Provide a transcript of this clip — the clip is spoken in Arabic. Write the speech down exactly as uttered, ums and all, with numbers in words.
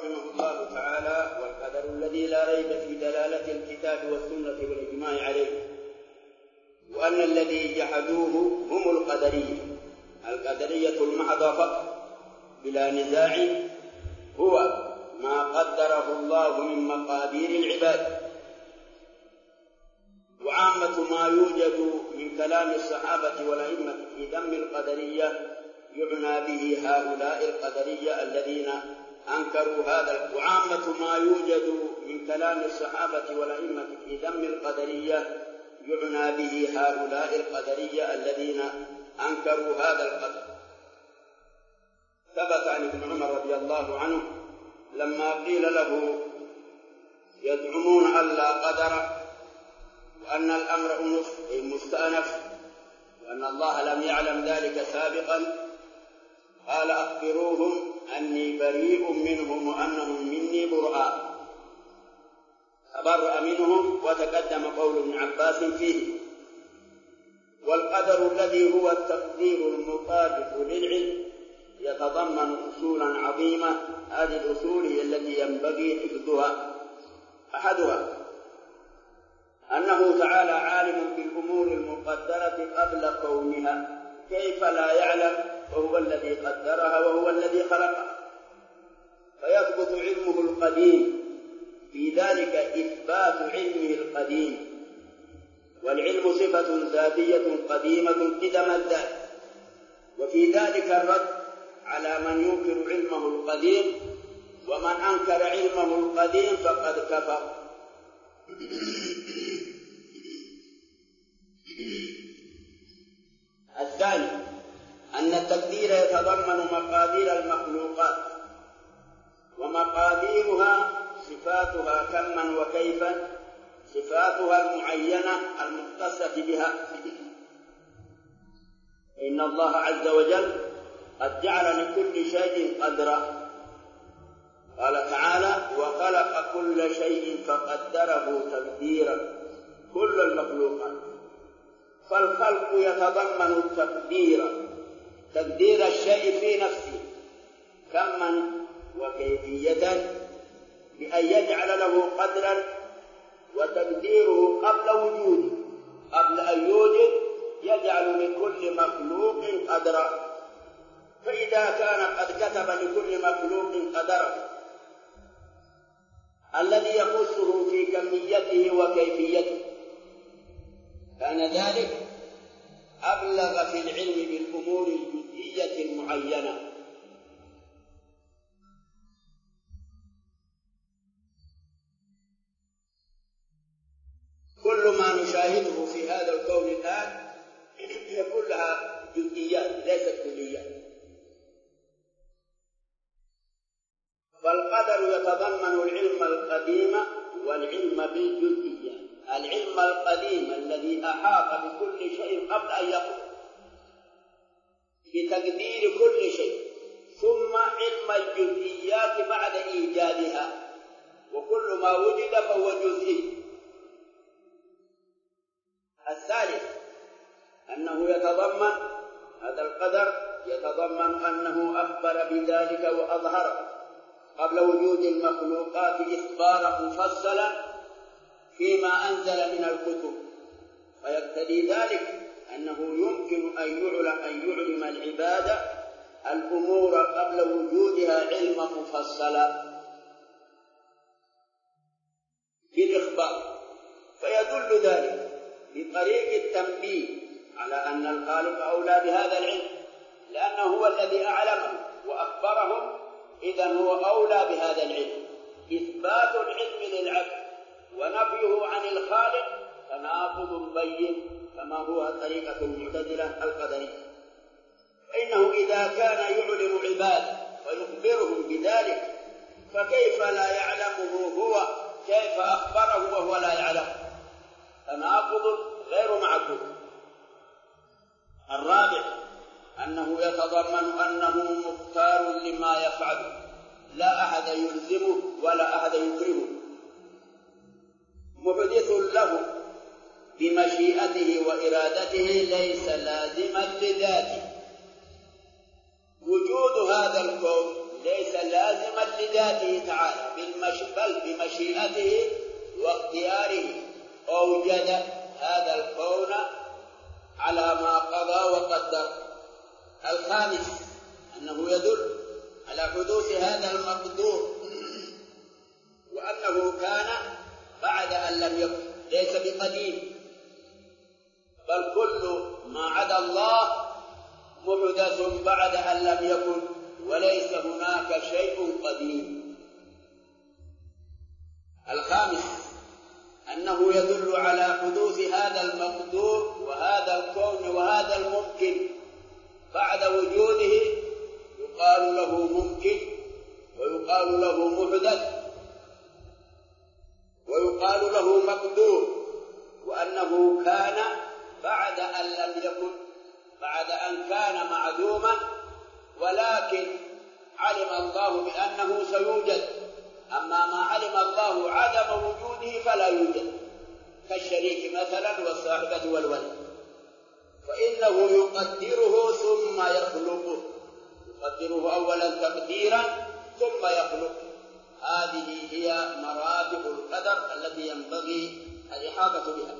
رحمه الله تعالى: والقدر الذي لا ريب في دلالة الكتاب والسنة والإجماع عليه، وأن الذي جحدوه هم القدرية. القدرية المحضة فقط بلا نزاع هو ما قدره الله من مقادير العباد. وعامة ما يوجد من كلام الصحابة والأئمة في ذم القدرية يعنى به هؤلاء القدرية الذين أنكروا هذا. وعامة ما يوجد من كلام الصحابة والأئمة في ذم القدرية يعنى به هؤلاء القدرية الذين أنكروا هذا القدر. ثبت عن ابن عمر رضي الله عنه لما قيل له: يزعمون أن لا قدر وأن الأمر مستأنف وأن الله لم يعلم ذلك سابقا، قال: أخبروهم أني بريء منهم وأنهم مني براء. فبرأ منهم، وتقدم قول ابن عباس فيه. والقدر الذي هو التقدير المطابق للعلم يتضمن أصولا عظيمة. هذه الأصول هي التي ينبغي حفظها. أحدها أنه تعالى عالم بالأمور المقدرة قبل كونها، كيف لا يعلم وهو الذي قدرها وهو الذي خلقها؟ فيثبت علمه القديم، في ذلك إثبات علمه القديم. والعلم صفة ذاتية قديمة قدم الذات، وفي ذلك الرد على من ينكر علمه القديم. ومن أنكر علمه القديم فقد كفر. الثاني أن التقدير يتضمن مقادير المخلوقات، ومقاديرها صفاتها كما وكيفا، صفاتها المعينة المختصة بها. إن الله عز وجل قد جعل لكل شيء قدرا. قال تعالى: وخلق كل شيء فقدره تقديرا. كل المخلوقات. فالخلق يتضمن التقدير، تقدير الشيء في نفسه كما وكيفية، بأن يجعل له قدرا، وتقديره قبل وجوده، قبل أن يوجد يجعل لكل مخلوق قدرا. فإذا كان قد كتب لكل مخلوق قدرا الذي يخصه في كميته وكيفيته، كان ذلك أبلغ في العلم بالأمور الجزئية المعينة. كل ما نشاهده في هذا الكون الآن هي كلها جزئيات ليست كليات. فالقدر يتضمن العلم القديم والعلم بالجزئيات. العلم القديم الذي أحاط بكل شيء قبل أن يقدر، بتقدير كل شيء، ثم علم الجزئيات بعد إيجادها، وكل ما وجد فهو جزئي. الثالث أنه يتضمن هذا القدر يتضمن أنه أخبر بذلك وأظهره قبل وجود المخلوقات إخبارا مفصلا فيما أنزل من الكتب. فيقتضي ذلك أنه يمكن أن يعلم أن يعلم العباد الأمور قبل وجودها علما مفصلا بالإخبار. فيدل ذلك بطريق التنبيه على أن الخالق أولى بهذا العلم، لأنه هو الذي أعلمه وأخبرهم، إذن هو أولى بهذا العلم. إثبات العلم للعبد ونفيه عن الخالق تناقض بين، كما هو طريقة المعتزلة القدرية. فإنه إذا كان يعلم عباده ويخبرهم بذلك، فكيف لا يعلمه هو؟ كيف أخبره وهو لا يعلمه؟ تناقض غير معقول. الرابع أنه يتضمن أنه مختار لما يفعله، لا أحد يلزمه ولا أحد يكرهه، محدث له بمشيئته وإرادته، ليس لازما لذاته. وجود هذا الكون ليس لازما لذاته تعالى بل بمشيئته واختياره أوجد هذا الكون على ما قضى وقدر. الخامس أنه يدل على حدوث هذا المقدور وأنه كان بعد أن لم يكن، ليس بقديم، بل كل ما عدا الله محدث بعد أن لم يكن، وليس هناك شيء قديم. الخامس أنه يدل على حدوث هذا المقدور وهذا الكون وهذا الممكن بعد وجوده، يقال له ممكن ويقال له محدث ويقال له مقدور، وأنه كان بعد أن لم يكن، بعد أن كان معدوما ولكن علم الله بأنه سيوجد. أما ما علم الله عدم وجوده فلا يوجد، كالشريك مثلا والصاحبة والولد، فإنه يقدره ثم يخلقه، يقدره أولا تقديرا ثم يخلقه. هذه هي مراتب القدر التي ينبغي الإحاطة بها.